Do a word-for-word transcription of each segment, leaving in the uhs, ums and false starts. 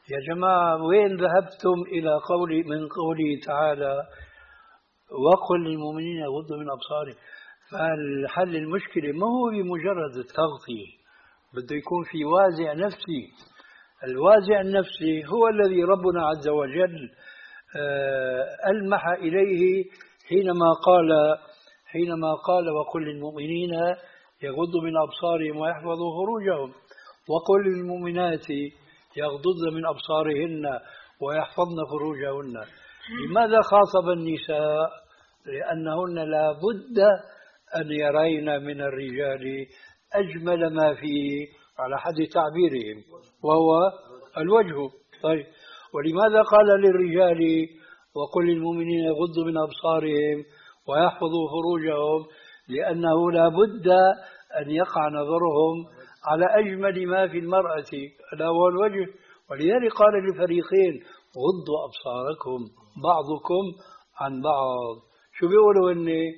يا جماعة وين ذهبتم إلى قولي من قوله تعالى وقل للمؤمنين يغضوا من أبصارهم؟ فالحل المشكلة ما هو بمجرد التغطية، بده يكون في وازع نفسي. الوازع النفسي هو الذي ربنا عز وجل ألمح إليه حينما قال حينما قال وقل للمؤمنين يغضوا من أبصارهم ويحفظوا فروجهم، وقل للمؤمنات يغضضن من أبصارهن ويحفظن فروجهن. لماذا خاطب النساء؟ لأنهن لا بد أن يرين من الرجال أجمل ما فيه على حد تعبيرهم وهو الوجه. طيب، ولماذا قال للرجال وقل للمؤمنين يغضوا من أبصارهم ويحفظوا فروجهم؟ لأنه لا بد أن يقع نظرهم على أجمل ما في المرأة ألا هو الوجه. ولذلك قال للفريقين غضوا أبصاركم بعضكم عن بعض. شو بيقولوا إني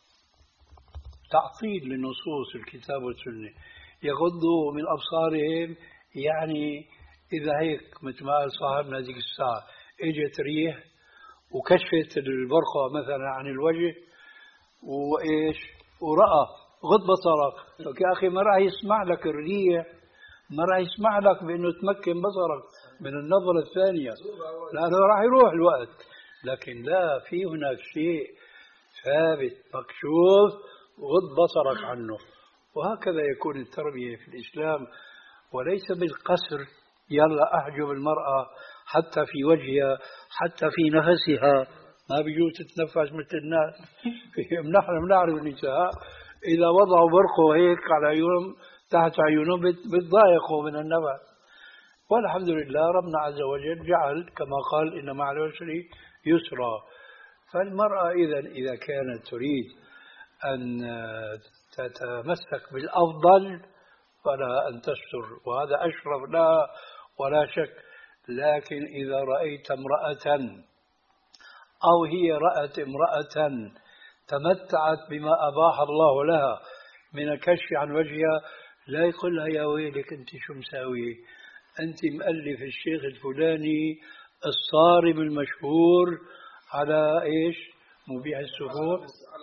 تعطيل لنصوص الكتاب والسنة. يغضوا من أبصارهم يعني إذا هيك مثل ما قال صاحبنا هذيك الساعة إجت ريح وكشفت البرقع مثلا عن الوجه وإيش ورأى غض بصرك، يا أخي ما راح يسمع لك الريح، ما راح يسمع لك بأنه تمكن بصرك من النظرة الثانية لأنه راح يروح الوقت. لكن لا، في هناك شيء ثابت مكشوف غض بصرك عنه. وهكذا يكون التربية في الإسلام، وليس بالقسر يلا أحجب المرأة حتى في وجهها حتى في نفسها، ما بيجوز تتنفس مثل الناس. نحن بنعرف النساء إذا وضعوا برقوا هيك على عيونهم تحت عيونهم بتضايقوا من النفس. والحمد لله ربنا عز وجل جعل كما قال إن مع العسر يسرا. فالمرأة إذا إذا كانت تريد أن تتمسك بالأفضل فلا أن تستر، وهذا أشرف لا ولا شك. لكن إذا رأيت امرأة أو هي رأت امرأة تمتعت بما أباح الله لها من الكشف عن وجهها، لا يقول لها يا ويلك أنت شو مساوية، أنت مؤلف الشيخ الفلاني الصارم المشهور على إيش مبيع السفور،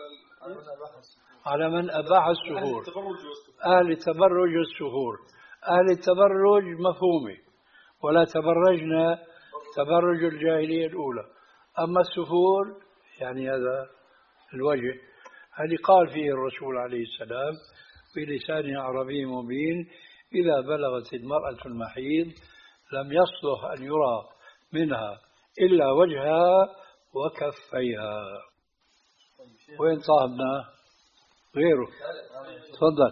على من أباح السفور، أهل التبرج والسفور. أهل التبرج مفهومة ولا تبرجنا تبرج الجاهلية الأولى. أما السفور يعني هذا الوجه هذه قال فيه الرسول عليه السلام بلسان عربي مبين إذا بلغت المرأة المحيض لم يصلح أن يرى منها إلا وجهها وكفيها. وين صاحبنا غيره؟ تفضل.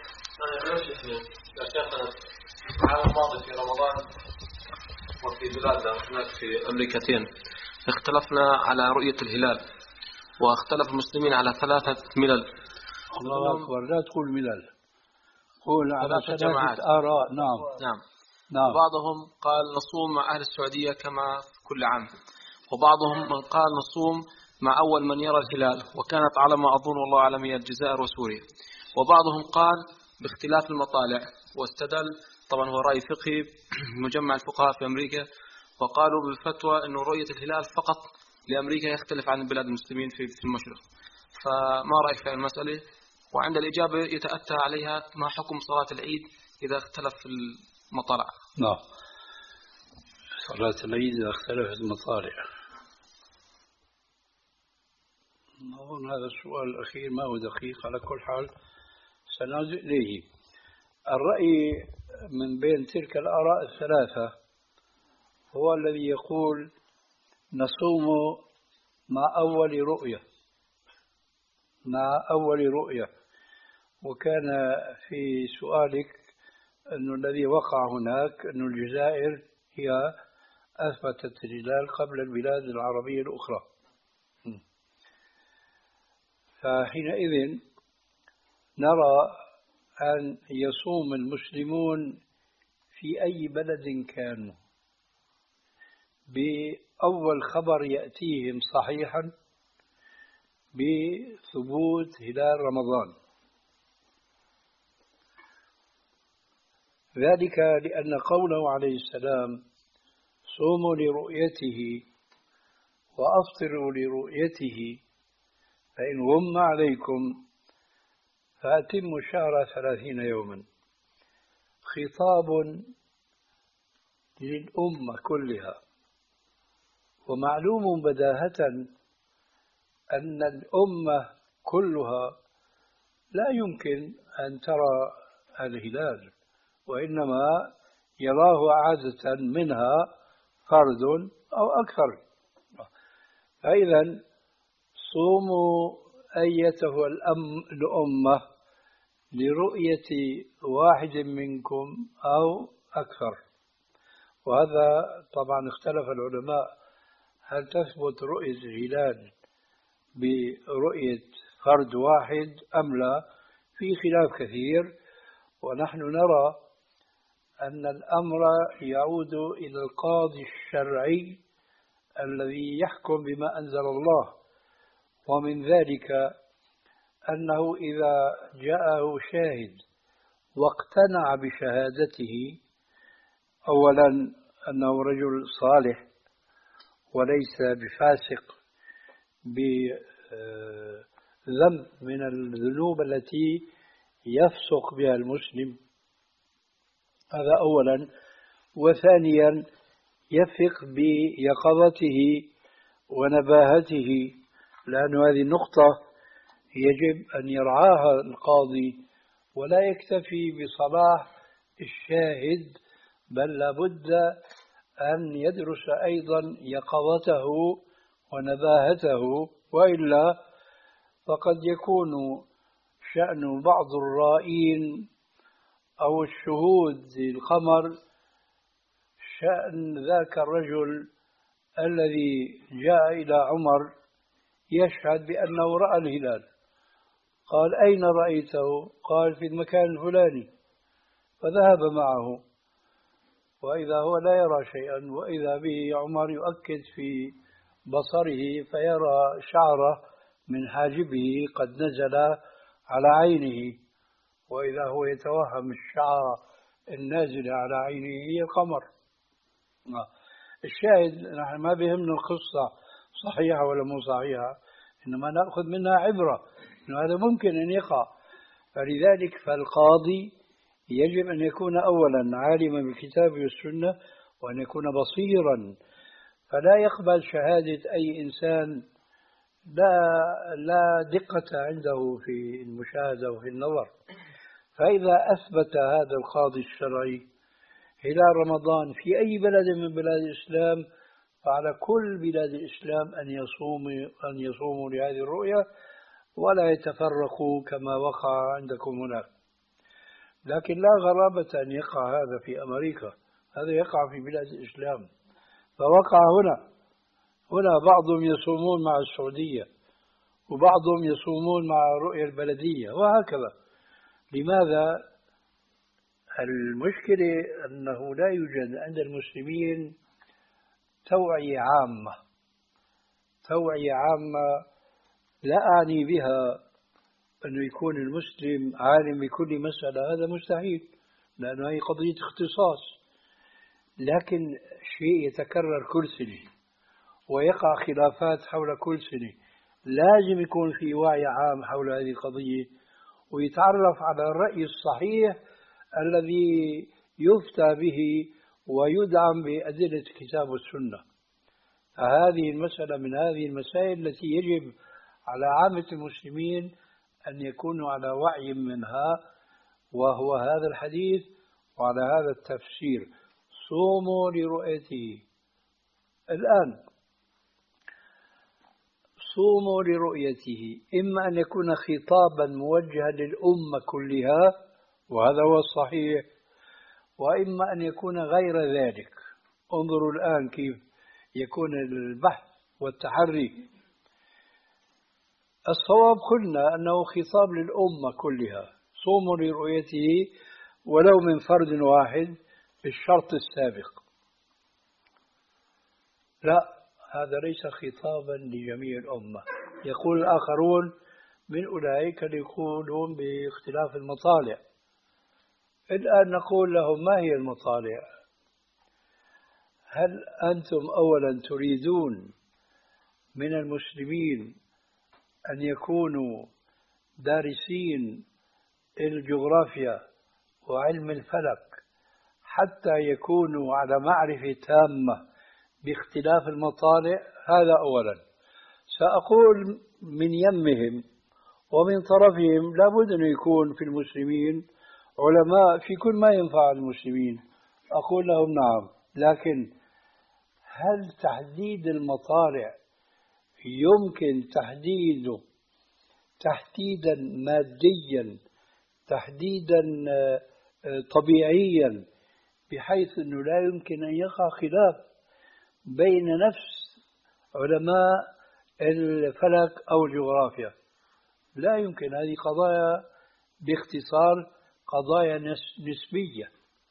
يا شيخنا العام الماضي في رمضان وفي بلادنا هناك في أمريكتين اختلفنا على رؤية الهلال، واختلف المسلمين على ثلاثة ملل. الله أكبر، لا تقول ملل، قول على ثلاثة جماعات. آراء. نعم نعم نعم. بعضهم قال نصوم مع أهل السعودية كما كل عام، وبعضهم من قال نصوم مع أول من يرى الهلال، وكانت على ما أظن والله أعلم هي الجزائر وسوريا. وبعضهم قال باختلاف المطالع، واستدل طبعا هو رأي فقهي مجمع الفقهاء في أمريكا، وقالوا بالفتوى أنه رؤية الهلال فقط لأمريكا يختلف عن بلاد المسلمين في المشرق. فما رأيك في المسألة؟ وعند الإجابة يتأتى عليها ما حكم صلاة العيد إذا اختلف المطالع؟ نعم، صلاة العيد إذا اختلفت المطالع. أظن هذا السؤال الأخير ما هو دقيق، على كل حال سنعود إليه. الرأي من بين تلك الآراء الثلاثة هو الذي يقول نصوم مع أول رؤية، مع أول رؤية. وكان في سؤالك أن الذي وقع هناك أن الجزائر هي أثبتت الهلال قبل البلاد العربية الأخرى، فحينئذ نرى أن يصوم المسلمون في أي بلد كانوا بأول خبر يأتيهم صحيحا بثبوت هلال رمضان. ذلك لأن قوله عليه السلام صوموا لرؤيته وأفطروا لرؤيته، فإن غم عليكم فأتموا الشهر ثلاثين يوما. خطاب للأمة كلها، ومعلوم بداهة أن الأمة كلها لا يمكن أن ترى الهلال، وإنما يراه عادة منها فرد أو أكثر. فإذا صوموا أيتها الأمة لرؤية واحد منكم أو أكثر. وهذا طبعا اختلف العلماء، هل تثبت رؤية الهلال برؤية فرد واحد أم لا؟ في خلاف كثير، ونحن نرى أن الأمر يعود إلى القاضي الشرعي الذي يحكم بما أنزل الله. ومن ذلك أنه إذا جاءه شاهد واقتنع بشهادته، أولا أنه رجل صالح وليس بفاسق بذنب من الذنوب التي يفسق بها المسلم، هذا أولا. وثانيا يثق بيقظته ونباهته، لأن هذه النقطة يجب أن يرعاها القاضي، ولا يكتفي بصلاح الشاهد، بل لابد أن يدرس أيضا يقظته ونباهته، وإلا فقد يكون شأن بعض الرائين أو الشهود الخمر شأن ذاك الرجل الذي جاء إلى عمر يشهد بأنه رأى الهلال. قال: أين رأيته؟ قال: في المكان الفلاني. فذهب معه، وإذا هو لا يرى شيئا، وإذا به عمر يؤكد في بصره فيرى شعره من حاجبه قد نزل على عينه، وإذا هو يتوهم الشعر النازل على عينه هي القمر. الشاهد نحن ما بيهمنا القصة صحيحة ولا مو صحيحة، إنما نأخذ منها عبرة إنه هذا ممكن أن يقع. فلذلك فالقاضي يجب أن يكون أولا عالما بالكتاب والسنة، وأن يكون بصيرا، فلا يقبل شهادة أي إنسان لا لا دقة عنده في المشاهدة وفي النظر. فإذا أثبت هذا القاضي الشرعي هلال رمضان في أي بلد من بلاد الإسلام، فعلى كل بلاد الإسلام أن يصوموا أن يصوموا لهذه الرؤية ولا يتفرقوا كما وقع عندكم هناك. لكن لا غرابة أن يقع هذا في أمريكا، هذا يقع في بلاد الإسلام. فوقع هنا هنا بعضهم يصومون مع السعودية، وبعضهم يصومون مع الرؤية البلدية، وهكذا. لماذا؟ المشكلة أنه لا يوجد عند المسلمين توعية عامة. توعية عامة لا أعني بها أنه يكون المسلم عالم بكل مسألة، هذا مستحيل، لأنه هي قضية اختصاص. لكن شيء يتكرر كل سنة ويقع خلافات حول كل سنة، لازم يكون في وعي عام حول هذه القضية، ويتعرف على الرأي الصحيح الذي يفتى به ويدعم بأدلة الكتاب والسنة. فهذه المسألة من هذه المسائل التي يجب على عامة المسلمين أن يكونوا على وعي منها، وهو هذا الحديث وعلى هذا التفسير: صوموا لرؤيته. الآن صوموا لرؤيته إما أن يكون خطابا موجها للأمة كلها، وهذا هو الصحيح، وإما أن يكون غير ذلك. انظروا الآن كيف يكون البحث والتحري. الصواب قلنا أنه خطاب للأمة كلها: صوموا لرؤيته ولو من فرد واحد بالشرط السابق. لا، هذا ليس خطابا لجميع الأمة. يقول الآخرون من أولئك اللي يقولون باختلاف المطالع. الآن نقول لهم: ما هي المطالع؟ هل أنتم أولا تريدون من المسلمين أن يكونوا دارسين الجغرافيا وعلم الفلك حتى يكونوا على معرفة تامة باختلاف المطالع؟ هذا أولا. سأقول من يمهم ومن طرفهم لابد أن يكون في المسلمين علماء في كل ما ينفع المسلمين. أقول لهم نعم، لكن هل تحديد المطالع يمكن تحديده تحديدا ماديا، تحديدا طبيعيا، بحيث أنه لا يمكن أن يقع خلاف بين نفس علماء الفلك أو الجغرافيا؟ لا يمكن. هذه قضايا باختصار قضايا نسبية.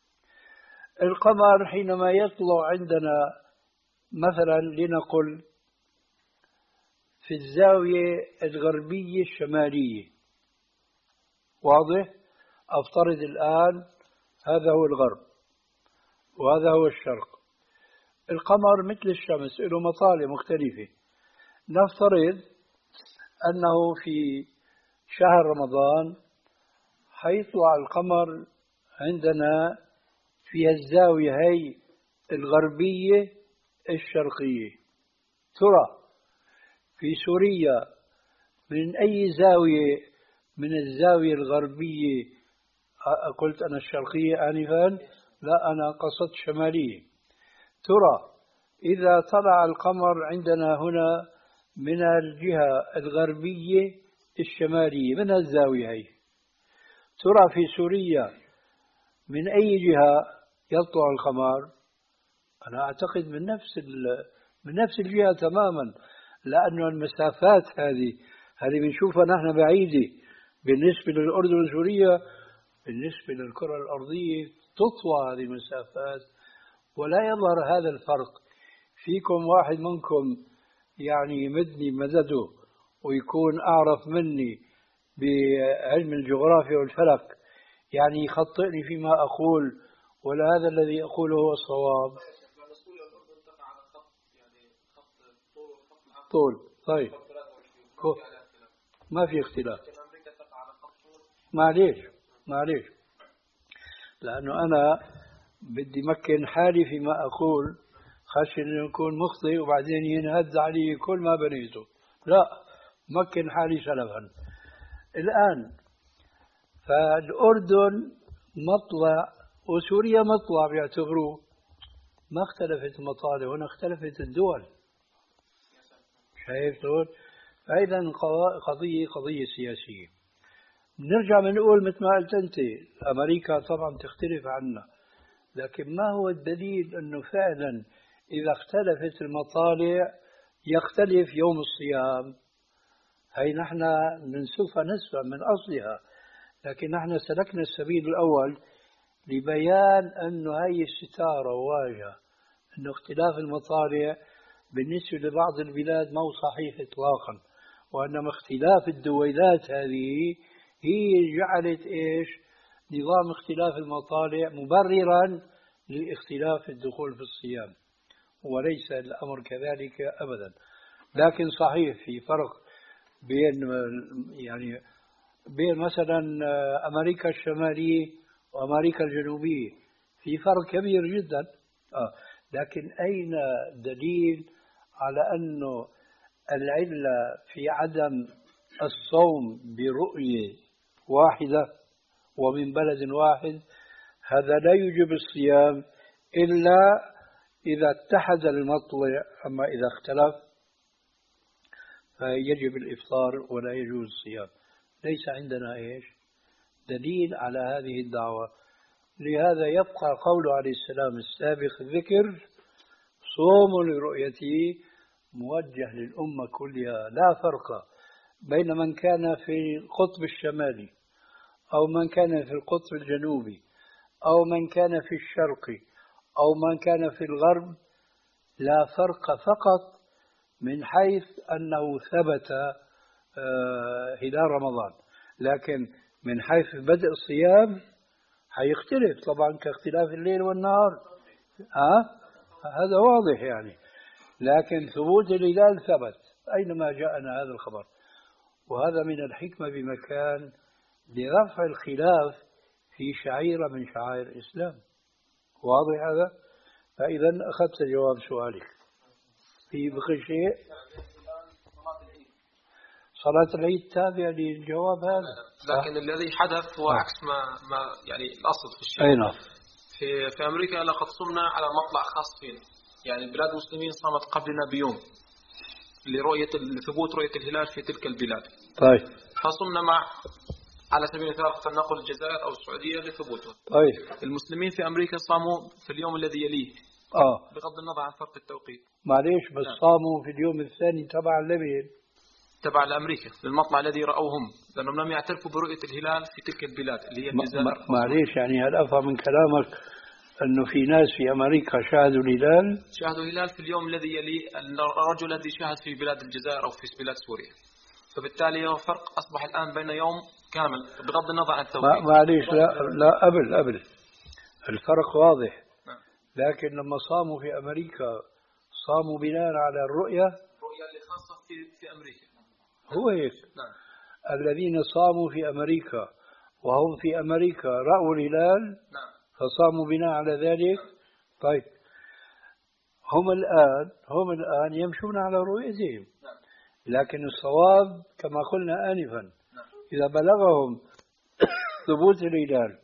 القمر حينما يطلع عندنا مثلا لنقل في الزاوية الغربية الشمالية، واضح؟ أفترض الآن هذا هو الغرب وهذا هو الشرق. القمر مثل الشمس له مطالع مختلفة. نفترض أنه في شهر رمضان حيطلع القمر عندنا في الزاوية هي الغربية الشرقية. ترى في سوريا من أي زاوية من الزاوية الغربية؟ قلت أنا الشرقية آنفا، لا أنا قصدت شمالية. ترى إذا طلع القمر عندنا هنا من الجهة الغربية الشمالية من الزاوية هي، ترى في سوريا من أي جهة يطلع القمر؟ أنا أعتقد من نفس من نفس الجهة تماما، لأن المسافات هذه هذه بنشوفها نحن بعيدة بالنسبة للأردن وسوريا، بالنسبة للكرة الأرضية تطوى هذه المسافات ولا يظهر هذا الفرق. فيكم واحد منكم يعني يمدني مدده ويكون أعرف مني بعلم الجغرافيا والفلك، يعني يخطئني فيما أقول، ولا هذا الذي أقوله هو الصواب؟ طول. طيب ما في اختلاف. معليش معليش لأنه أنا بدي مكن حالي فيما أقول، خشي أن يكون مخطئ وبعدين ينهد علي كل ما بنيته. لا، مكن حالي سلفا. الآن فالأردن مطلع وسوريا مطلع بيعتبروه، ما اختلفت المطالع، هنا اختلفت الدول. شايف دول؟ أيضا قضية قضية سياسية. نرجع بنقول مثل ما قلت أنت، أمريكا طبعا تختلف عنا، لكن ما هو الدليل أنه فعلا إذا اختلفت المطالع يختلف يوم الصيام؟ هي نحن ننسفها نسفا من أصلها، لكن نحن سلكنا السبيل الأول لبيان أنه هي الستارة واجهة، أنه اختلاف المطالع بالنسبة لبعض البلاد ما هو صحيح إطلاقا، وإنما اختلاف الدويلات هذه هي جعلت إيش؟ نظام اختلاف المطالع مبررا لاختلاف الدخول في الصيام، وليس الأمر كذلك أبدا. لكن صحيح في فرق بين يعني بين مثلا أمريكا الشمالية وأمريكا الجنوبية، في فرق كبير جدا. آه. لكن أين دليل على أنه العلة في عدم الصوم برؤية واحدة ومن بلد واحد؟ هذا لا يوجب الصيام إلا إذا اتحد المطلع، أما إذا اختلف فيجب الإفطار ولا يجوز الصيام. ليس عندنا إيش دليل على هذه الدعوة. لهذا يبقى قوله عليه السلام السابق الذكر: صوم لرؤيته، موجه للأمة كلها، لا فرق بين من كان في القطب الشمالي أو من كان في القطب الجنوبي أو من كان في الشرق أو من كان في الغرب، لا فرق، فقط من حيث أنه ثبت هلال رمضان. لكن من حيث بدء الصيام حيختلف طبعا كاختلاف الليل والنهار. ها؟ هذا واضح يعني. لكن ثبوت الهلال ثبت أينما جاءنا هذا الخبر، وهذا من الحكمة بمكان لرفع الخلاف في شعيرة من شعائر الإسلام. واضح هذا؟ فإذا أخذت جواب سؤالك. في بقي شيء؟ صلاة العيد تابعة للجواب هذا، لكن أه؟ الذي حدث هو عكس ما, ما يعني الأصل في الشيء. أي نعم. في, في أمريكا لقد صمنا على مطلع خاص فينا، يعني البلاد المسلمين صامت قبلنا بيوم لرؤية لثبوت رؤية الهلال في تلك البلاد. طيب. فصمنا مع على سبيل المثال فلنقل الجزائر أو السعودية لثبوته. طيب. المسلمين في أمريكا صاموا في اليوم الذي يليه. آه. بغض النظر عن فرق التوقيت. معليش بس لا. صاموا في اليوم الثاني تبع الليبيا. تبع لأمريكا للمطلع الذي رأوه هم، لأنهم لم يعترفوا برؤية الهلال في تلك البلاد اللي هي الجزائر. معليش يعني هل أفهم من كلامك أنه في ناس في أمريكا شاهدوا الهلال؟ شاهدوا الهلال في اليوم الذي يلي الرجل الذي شاهد في بلاد الجزائر أو في بلاد سوريا. فبالتالي هو فرق أصبح الآن بين يوم كامل بغض النظر عن التوقيت. معليش لا لا قبل قبل الفرق واضح. لكن لما صاموا في أمريكا صاموا بناء على الرؤية الرؤية اللي خاصة في في أمريكا. هو هيك. نعم. الذين صاموا في أمريكا وهم في أمريكا رأوا الهلال. نعم. فصاموا بناء على ذلك. نعم. طيب هم الآن هم الآن يمشون على رؤيتهم. نعم. لكن الصواب كما قلنا آنفا. نعم. إذا بلغهم ثبوت الهلال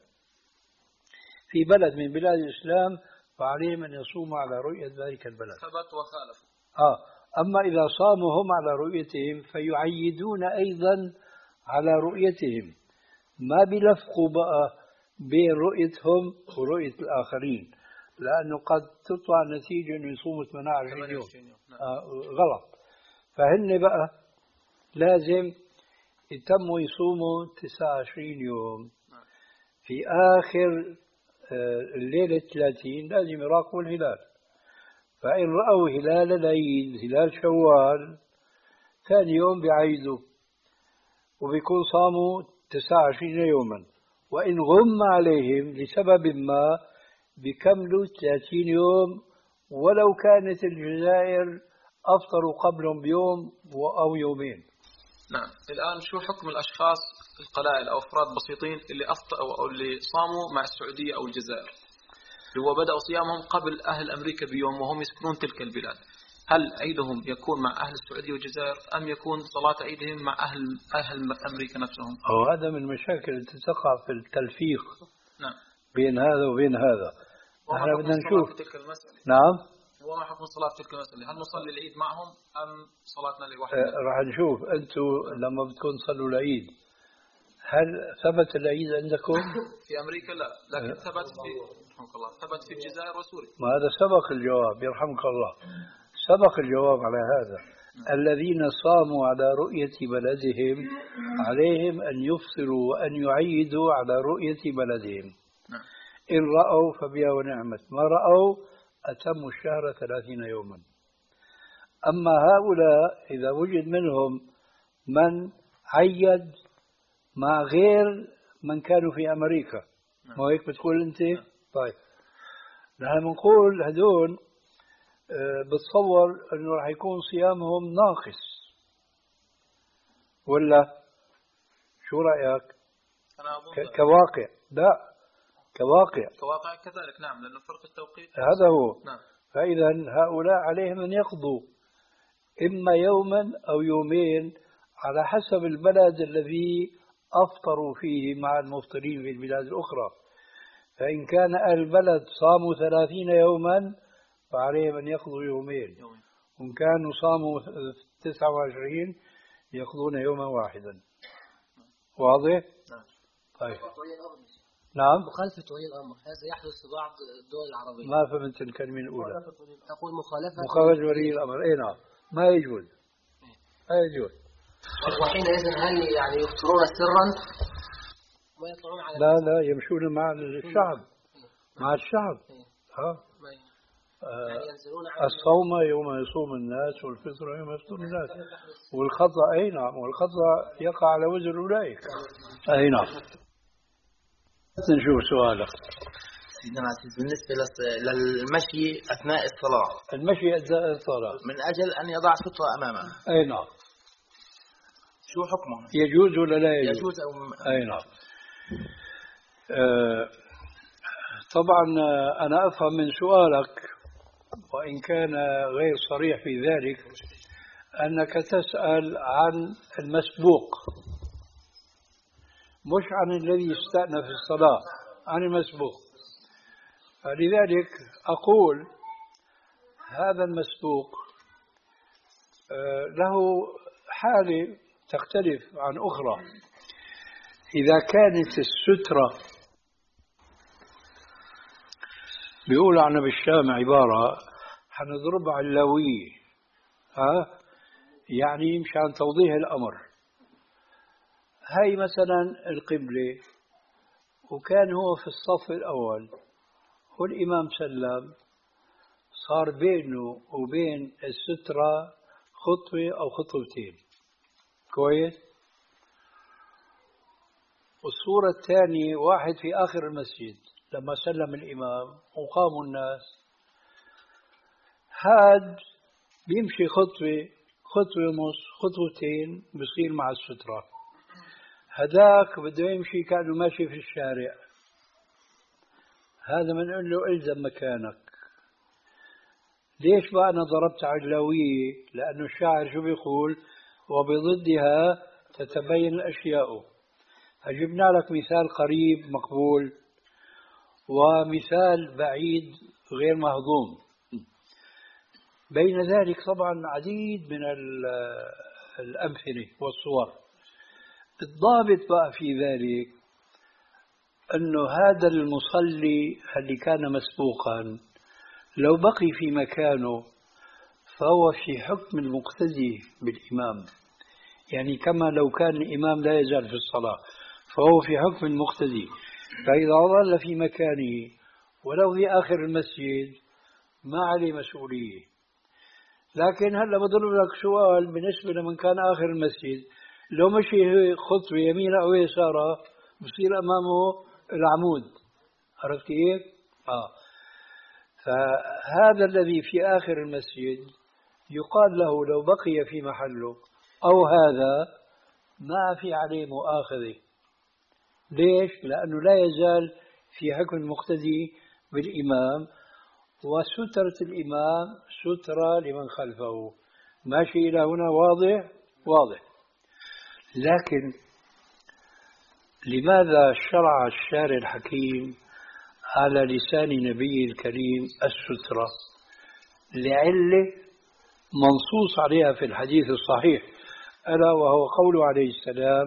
في بلد من بلاد الإسلام فعليهم أن يصوموا على رؤية ذلك البلد. ثبت وخالف. آه. أما إذا صاموا هم على رؤيتهم فيعيدون أيضا على رؤيتهم، ما بيلفقوا بقى بين رؤيتهم ورؤية الآخرين، لأنه قد تطلع نتيجة أنه يصوموا ثمانية وعشرين يوم. آه غلط. فهن بقى لازم يتموا يصوموا تسعة وعشرين يوم. في آخر الليلة ثلاثين لازم يراقبوا الهلال. فإن رأوا هلال العيد هلال شوال ثاني يوم بيعيدوا وبيكون صاموا تسعة وعشرين يوما. وإن غم عليهم لسبب ما بيكملوا ثلاثين يوم ولو كانت الجزائر أفطروا قبلهم بيوم أو يومين. نعم. الآن شو حكم الأشخاص القلائل أو أفراد بسيطين اللي أفطروا أو اللي صاموا مع السعودية أو الجزائر اللي هو بدأوا صيامهم قبل أهل أمريكا بيوم وهم يسكنون تلك البلاد؟ هل عيدهم يكون مع أهل السعودية والجزائر أم يكون صلاة عيدهم مع أهل أهل أمريكا نفسهم؟ أو هذا من المشاكل التي تقع في التلفيق. نعم. بين هذا وبين هذا. نحن بدنا نشوف تلك المسألة. نعم. وما حكم صلاة تلك المسألة؟ هل نصلي العيد معهم أم صلاتنا لوحدنا؟ أه راح نشوف. أنتم لما بدكم تصلوا العيد هل ثبت العيد عندكم؟ في أمريكا لا، لكن ثبت في رحمك الله ثبت في الجزائر وسوريا. ما هذا سبق الجواب يرحمك الله. سبق الجواب على هذا. الذين صاموا على رؤية بلدهم عليهم أن يفطروا وأن يعيدوا على رؤية بلدهم. إن رأوا فبها ونعمت، ما رأوا أتموا الشهر ثلاثين يوما. أما هؤلاء إذا وجد منهم من عيد مع غير من كانوا في أمريكا، ما هيك بتقول أنت؟ طيب نحن بنقول هدول بتصور أنه راح يكون صيامهم ناقص ولا شو رأيك؟ أنا أظن كواقع لا كواقع كواقع كذلك. نعم لأنه فرق التوقيت هذا هو. نعم. فإذا هؤلاء عليهم أن يقضوا إما يوما أو يومين على حسب البلد الذي أفطروا فيه مع المفطرين في البلاد الأخرى. فإن كان أهل البلد صاموا ثلاثين يوما فعليهم أن يقضوا يومين، وإن كانوا صاموا تسعة وعشرين يقضون يوما واحدا. واضح؟ نعم. طيب. نعم. مخالفة ولي الأمر هذا يحدث في بعض الدول العربية. ما فهمت الكلمة الأولى. تقول مخالفة مخالفة ولي الأمر. إيه نعم ما يجوز. ما يجوز. وحينئذ هل يعني يفطرون سرا ما يطلعون على لا لا يمشون مع الشعب مع الشعب. ها. يعني الصوم يوم يصوم الناس والفطر يوم يفطر الناس والخطأ أي نعم والخطأ يقع على وزر أولئك. أي نعم. نشوف سؤالك. سيدنا العزيز بالنسبة للمشي أثناء الصلاة، المشي أثناء الصلاة من أجل أن يضع سترة أمامه، أي نعم، شو حكمه؟ يجوز ولا لا يجوز؟ يجوز أو م... أي نعم. آه طبعا أنا أفهم من سؤالك وإن كان غير صريح في ذلك أنك تسأل عن المسبوق مش عن الذي استأنف في الصلاة، عن المسبوق. فلذلك أقول هذا المسبوق له حالة تختلف عن أخرى. إذا كانت السترة بيقول عنا بالشام عبارة حنضرب علوية، ها يعني مشان توضيح الأمر. هاي مثلا القبلة وكان هو في الصف الأول والإمام سلم، صار بينه وبين السترة خطوة أو خطوتين، كويس. والصورة الثانية واحد في آخر المسجد لما سلم الإمام وقاموا الناس، هاد بيمشي خطوة خطوة ونص خطوتين بصير مع السترة، هداك بده يمشي كأنه ماشي في الشارع. هذا بنقول له إلزم مكانك. ليش بقى أنا ضربت علوية؟ لأنه الشاعر شو بيقول؟ وبضدها تتبين الأشياء. فجبنا لك مثال قريب مقبول ومثال بعيد غير مهضوم. بين ذلك طبعا عديد من الأمثلة والصور. الضابط بقى في ذلك أنه هذا المصلي اللي كان مسبوقا لو بقي في مكانه فهو في حكم المقتدي بالإمام، يعني كما لو كان الإمام لا يزال في الصلاة فهو في حكم المقتدي. فإذا ظل في مكانه ولو في آخر المسجد ما عليه مسؤولية. لكن هلا بضرب لك سؤال بالنسبة لمن كان آخر المسجد، لو مشي خطوة يمين أو يسارة بصير أمامه العمود، عرفت كيف؟ آه. فهذا الذي في آخر المسجد يقال له لو بقي في محله أو هذا ما في عليه مؤاخذة. ليش؟ لأنه لا يزال في حكم المقتدي بالإمام، وسترة الإمام سترة لمن خلفه. ماشي إلى هنا واضح؟ واضح. لكن لماذا شرع الشارع الحكيم على لسان نبيه الكريم السترة؟ لعلة منصوص عليها في الحديث الصحيح، ألا وهو قوله عليه السلام: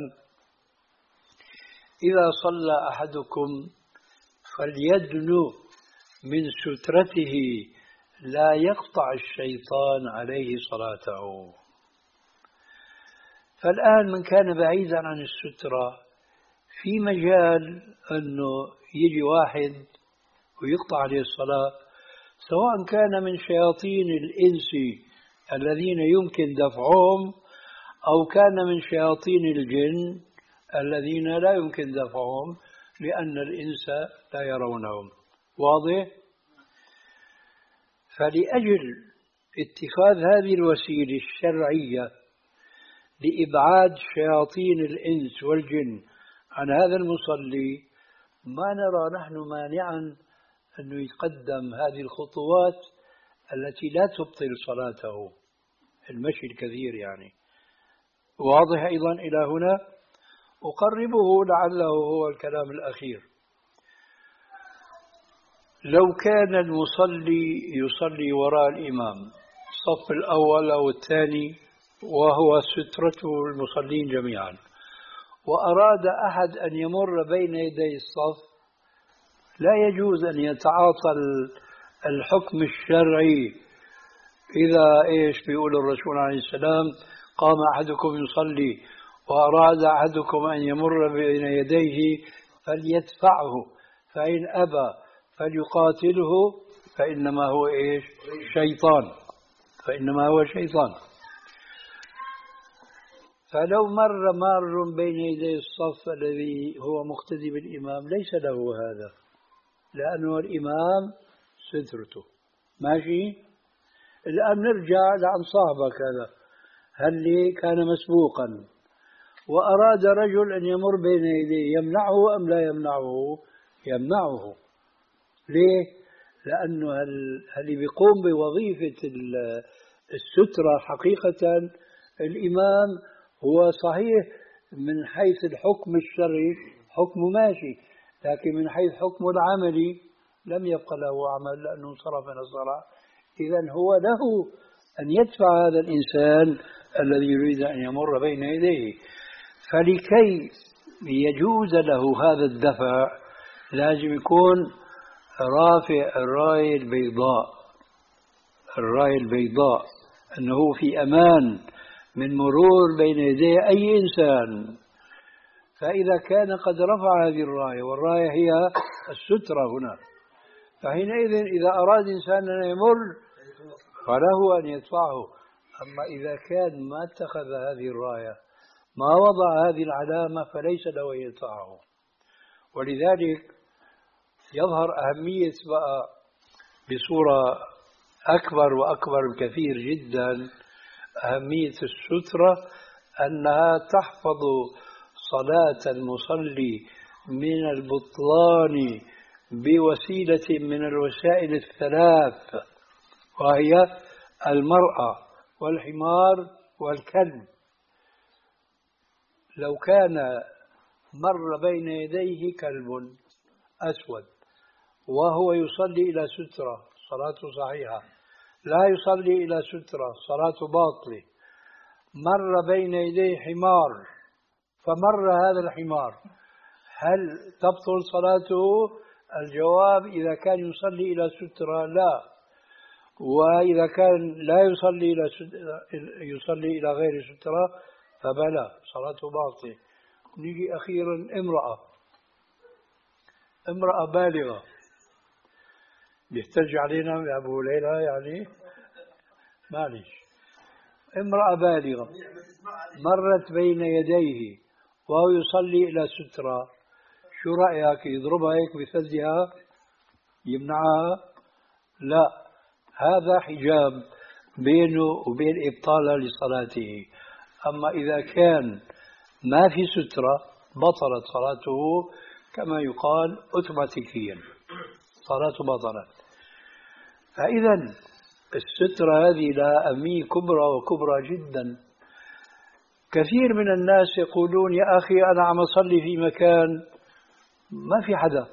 إذا صلى أحدكم فليدنو من سترته لا يقطع الشيطان عليه صلاته. فالآن من كان بعيدا عن السترة في مجال أنه يجي واحد ويقطع عليه الصلاة، سواء كان من شياطين الإنس الذين يمكن دفعهم أو كان من شياطين الجن الذين لا يمكن دفعهم لأن الإنس لا يرونهم. واضح؟ فلأجل اتخاذ هذه الوسيلة الشرعية لإبعاد شياطين الإنس والجن عن هذا المصلي، ما نرى نحن مانعا أنه يتقدم هذه الخطوات التي لا تبطل صلاته، المشي الكثير يعني. واضح أيضا إلى هنا؟ أقربه لعله هو الكلام الأخير. لو كان المصلي يصلي وراء الإمام الصف الأول أو الثاني وهو سترته المصلين جميعا، وأراد أحد أن يمر بين يدي الصف، لا يجوز أن يتعاطى الحكم الشرعي. إذا إيش بيقول الرسول عليه السلام: قام أحدكم يصلي وأراد أحدكم أن يمر بين يديه فليدفعه، فإن أبى فليقاتله فإنما هو إيش؟ شيطان، فإنما هو شيطان. فلو مر مار بين يدي الصف الذي هو مقتدي بالإمام ليس له هذا، لأنه الإمام سترته. ماشي. الآن نرجع لعن صاحبك هذا، هل كان مسبوقا وأراد رجل أن يمر بين يديه، يمنعه أم لا يمنعه؟ يمنعه. ليه؟ لأنه هل بيقوم بوظيفة السترة حقيقة. الإمام هو صحيح من حيث الحكم الشرعي حكمه ماشي، لكن من حيث حكمه العملي لم يبقى له عمل لأنه انصرف من الصلاة. إذن هو له أن يدفع هذا الإنسان الذي يريد أن يمر بين يديه. فلكي يجوز له هذا الدفع لازم يكون رافع الراية البيضاء، الراية البيضاء أنه في أمان من مرور بين يدي أي إنسان. فإذا كان قد رفع هذه الراية، والراية هي السترة هنا، فحينئذ إذا أراد إنسان أن يمر فله أن يدفعه. أما إذا كان ما اتخذ هذه الراية، ما وضع هذه العلامة، فليس له أن يدفعه. ولذلك يظهر أهمية بقى بصورة أكبر وأكبر بكثير جدا أهمية السترة، أنها تحفظ صلاة المصلي من البطلان بوسيلة من الوسائل الثلاث، وهي المرأة والحمار والكلب. لو كان مر بين يديه كلب أسود وهو يصلي إلى سترة صلاته صحيحة، لا يصلي إلى سترة صلاته باطلة. مر بين يديه حمار فمر هذا الحمار، هل تبطل صلاته؟ الجواب إذا كان يصلي إلى سترة لا، وإذا كان لا يصلي إلى يصلي إلى غير سترة فبلا صلاته باطلة. نيجي أخيرا امرأة امرأة بالغة، يحتج علينا يا أبو ليلى يعني معلش. امرأة بالغة مرت بين يديه وهو يصلي إلى سترة، شو رأيك؟ يضربها هيك بثديها يمنعها؟ لا، هذا حجاب بينه وبين إبطالها لصلاته. أما إذا كان ما في سترة بطلت صلاته كما يقال أوتوماتيكيا، صلاته بطلت. فإذا السترة هذه لها أهمية كبرى وكبرى جدا. كثير من الناس يقولون يا أخي أنا عم أصلي في مكان ما في حدا،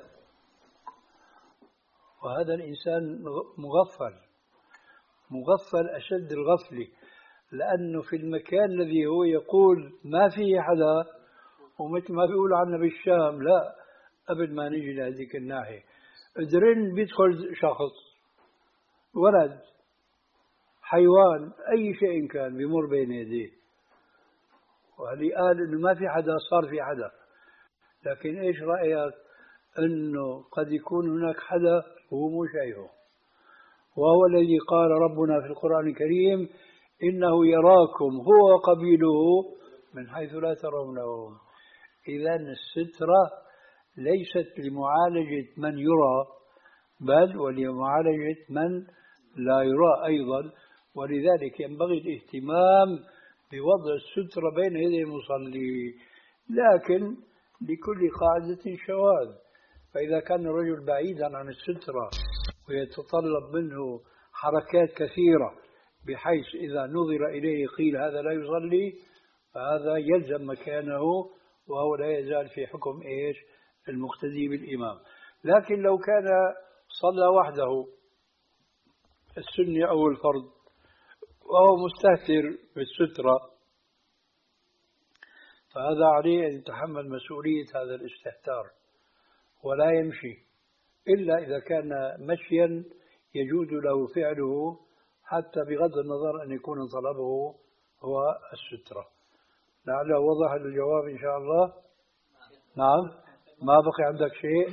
وهذا الإنسان مغفل مغفل أشد الغفلة، لأنه في المكان الذي هو يقول ما فيه حدا، ومثل ما بيقول عنا بالشام لا، قبل ما نيجي لهذيك الناحية درين بيدخل شخص ولد حيوان أي شيء كان بيمر بين يديه، وهذه قال إنه ما في حدا، صار في حدا. لكن إيش رأيك إنه قد يكون هناك حدا هو مو شايفه، وهو الذي قال ربنا في القرآن الكريم إنه يراكم هو وقبيله من حيث لا ترونهم. إذا السترة ليست لمعالجة من يرى بل ولمعالجة من لا يرى أيضا. ولذلك ينبغي الاهتمام بوضع السترة بين يدي المصلي، لكن لكل قاعدة شواذ. فإذا كان الرجل بعيدا عن السترة ويتطلب منه حركات كثيرة بحيث إذا نظر إليه قيل هذا لا يصلي، فهذا يلزم مكانه وهو لا يزال في حكم إيش؟ المقتدي بالإمام. لكن لو كان صلى وحده السنة أو الفرض وهو مستهتر بالسترة، فهذا عليه أن يتحمل مسؤولية هذا الاستهتار ولا يمشي إلا إذا كان مشيا يجوز له فعله، حتى بغض النظر أن يكون طلبه هو السترة. لعله وضح الجواب إن شاء الله. نعم، ما بقي عندك شيء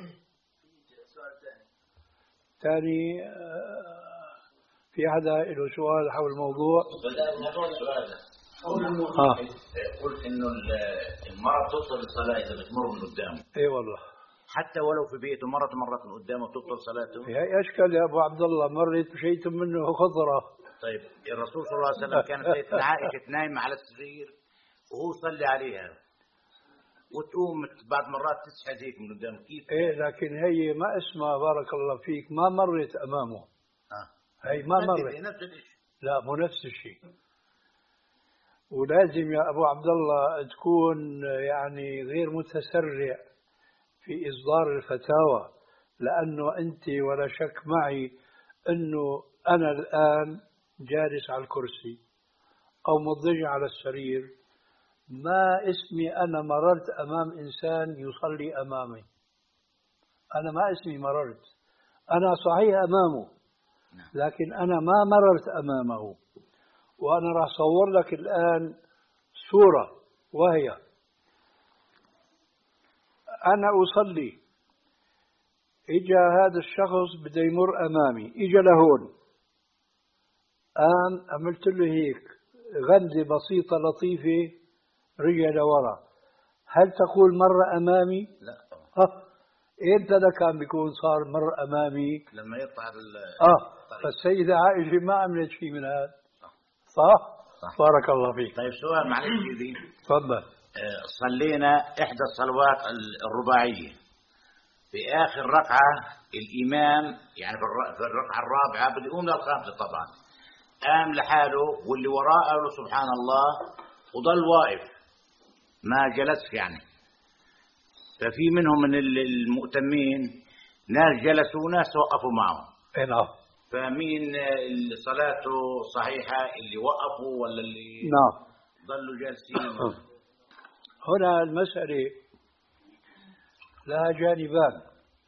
ثاني؟ في حدا له سؤال حول الموضوع؟ قلت إنه المرأة تبطل الصلاة إذا بتمر من قدامه. إي والله. حتى ولو في بيته مرة مرة قدامه تبطل صلاته؟ هي أشكال يا أبو عبد الله، مريت بشيء منه خضرة. طيب الرسول صلى الله عليه وسلم كانت سيدتنا عائشة نايمة على السرير وهو صلي عليها، وتقوم بعد مرات تسحب هيك من قدام، كيف؟ إيه لكن هي ما اسمها بارك الله فيك، ما مرت أمامه. آه. هي ما مرت. نفس الشيء. لا مو نفس الشيء. ولازم يا أبو عبد الله تكون يعني غير متسرع في إصدار الفتاوى، لأنه أنت ولا شك معي أنه أنا الآن جالس على الكرسي أو مضطجع على السرير، ما اسمي أنا مررت أمام إنسان يصلي أمامي. أنا ما اسمي مررت، أنا صحيح أمامه لكن أنا ما مررت أمامه. وأنا راح أصور لك الآن صورة، وهي أنا أصلي، إجا هذا الشخص بده يمر أمامي، إجا لهون، قام عملت له هيك غمزة بسيطة لطيفة، رجع لورا، هل تقول مر أمامي؟ لا ها إمتى ده كان بيكون صار مر أمامي؟ لما يقطع ال آه فالسيدة عائشة ما عملت شيء من هذا. صح؟ صح؟ بارك الله فيك. طيب سؤال معلش سيدي. تفضل. صلينا إحدى الصلوات الرباعية، في آخر ركعة الإمام يعني في الركعة الرابعة بده يقوم للخامسة طبعا، قام لحاله واللي وراءه قالوا سبحان الله وضل واقف ما جلس يعني. ففي منهم من المؤتمين ناس جلسوا وناس وقفوا معهم. اي نعم. فمين اللي صلاته صحيحة، اللي وقفوا ولا اللي نعم ضلوا جالسين؟ هنا المسألة لها جانبان.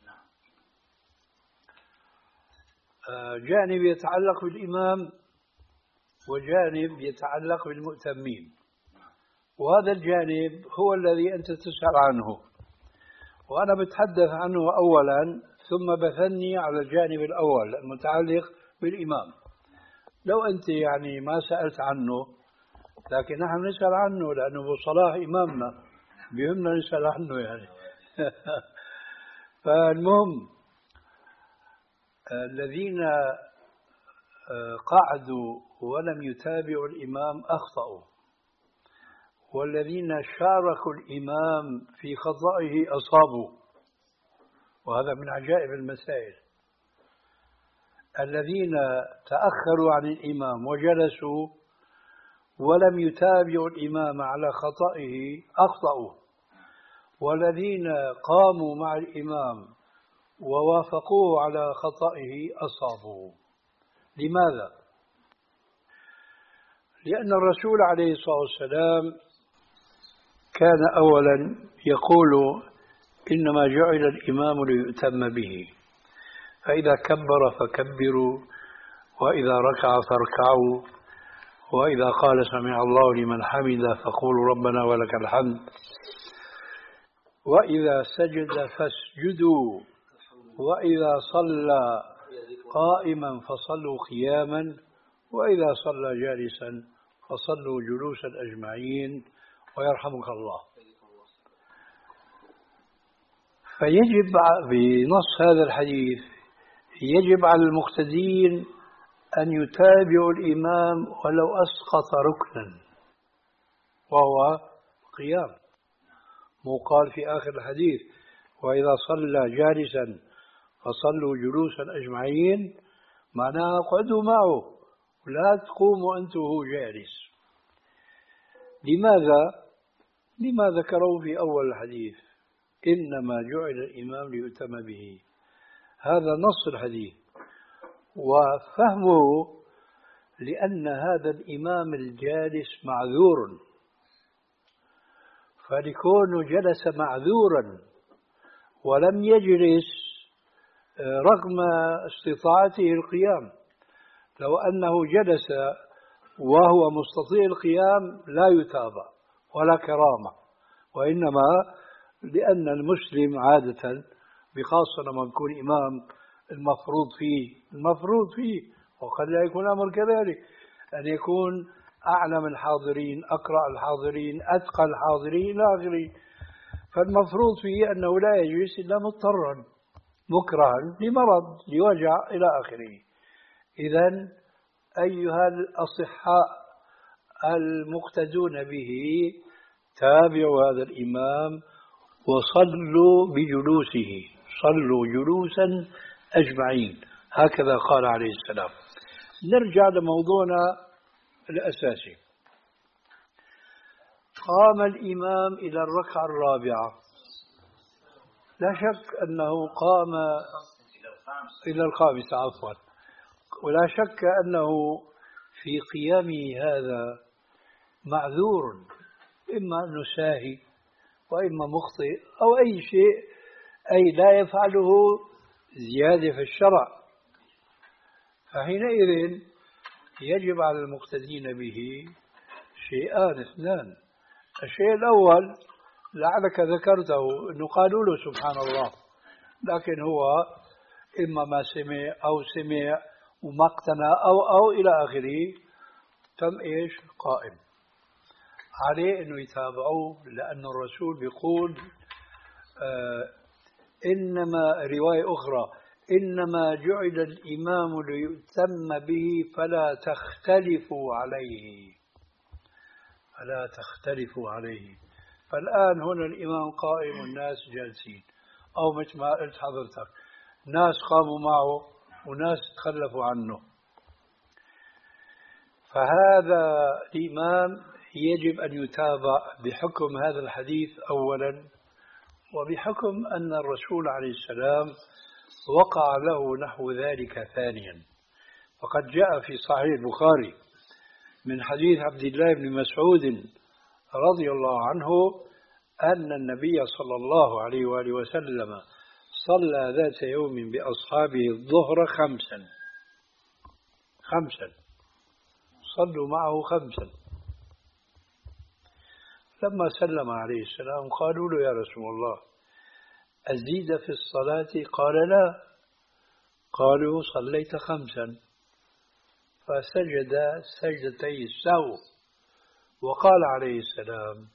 جانب يتعلق بالإمام وجانب يتعلق بالمؤتمين، وهذا الجانب هو الذي أنت تسأل عنه، وأنا بتحدث عنه أولا ثم بثني على الجانب الأول المتعلق بالإمام. لو أنت يعني ما سألت عنه، لكن نحن نسأل عنه لأنه أبو صلاح إمامنا بيهمنا نسأل عنه يعني. فالمهم الذين قعدوا ولم يتابعوا الإمام أخطأوا، والذين شاركوا الإمام في خطئه أصابوا، وهذا من عجائب المسائل. الذين تأخروا عن الإمام وجلسوا ولم يتابعوا الإمام على خطئه أخطأوا، والذين قاموا مع الإمام ووافقوه على خطئه أصابوا. لماذا؟ لأن الرسول عليه الصلاة والسلام كان أولا يقول إنما جعل الإمام ليؤتم به، فإذا كبر فكبروا، وإذا ركع فاركعوا، وإذا قال سمع الله لمن حمده فقولوا ربنا ولك الحمد، وإذا سجد فاسجدوا، وإذا صلى قائما فصلوا قياما، وإذا صلى جالسا فصلوا جلوسا أجمعين ويرحمك الله. فيجب بنص هذا الحديث يجب على المقتدين أن يتابعوا الإمام ولو أسقط ركنا وهو قيام. مو قال في آخر الحديث وإذا صلى جالسا فصلوا جلوسا أجمعين، معناها اقعدوا معه ولا تقوموا أنتم وهو جالس. لماذا؟ لما ذكروا في أول الحديث إنما جعل الإمام ليؤتم به، هذا نص الحديث. وفهمه لأن هذا الإمام الجالس معذور، فلكونه جلس معذورا ولم يجلس رغم استطاعته القيام، لو أنه جلس وهو مستطيع القيام لا يتابع ولا كرامة، وإنما لأن المسلم عادة بخاصة لما يكون إمام المفروض فيه المفروض فيه وقد لا يكون أمر كذلك، أن يكون أعلم الحاضرين، أقرأ الحاضرين، أتقى الحاضرين إلى آخره. فالمفروض فيه أنه لا يجلس إلا مضطرا مكرها لمرض لوجع إلى آخره. إذن أيها الأصحاء المقتدون به تابعوا هذا الإمام وصلوا بجلوسه، صلوا جلوسا أجمعين، هكذا قال عليه السلام. نرجع لموضوعنا الأساسي. قام الإمام إلى الركعة الرابعة، لا شك أنه قام إلى الخامسة عفوا، ولا شك أنه في قيامه هذا معذور، إما أنه ساهي وإما مخطئ أو أي شيء، أي لا يفعله زيادة في الشرع. فحينئذ يجب على المقتدين به شيئان اثنان. الشيء الأول لعلك ذكرته، أنه قالوا له سبحان الله، لكن هو إما ما سمع أو سمع وما اقتنع أو أو إلى آخره، تم إيش قائم عليه أنه يتابعوه، لأن الرسول بيقول آه إنما رواية أخرى إنما جعل الإمام ليؤتم به فلا تختلفوا عليه، فلا تختلفوا عليه. فالآن هنا الإمام قائم والناس جالسين، أو مثل ما قلت حضرتك ناس قاموا معه وناس تخلفوا عنه. فهذا الإمام يجب أن يتابع بحكم هذا الحديث أولا، وبحكم أن الرسول عليه السلام وقع له نحو ذلك ثانيا. فقد جاء في صحيح البخاري من حديث عبد الله بن مسعود رضي الله عنه أن النبي صلى الله عليه وآله وسلم صلى ذات يوم بأصحابه الظهر خمسا خمسا صلوا معه خمسا. لما سلم عليه السلام قالوا له يا رسول الله أزيد في الصلاة؟ قال لا. قالوا صليت خمسا. فسجد سجدتي السهو وقال عليه السلام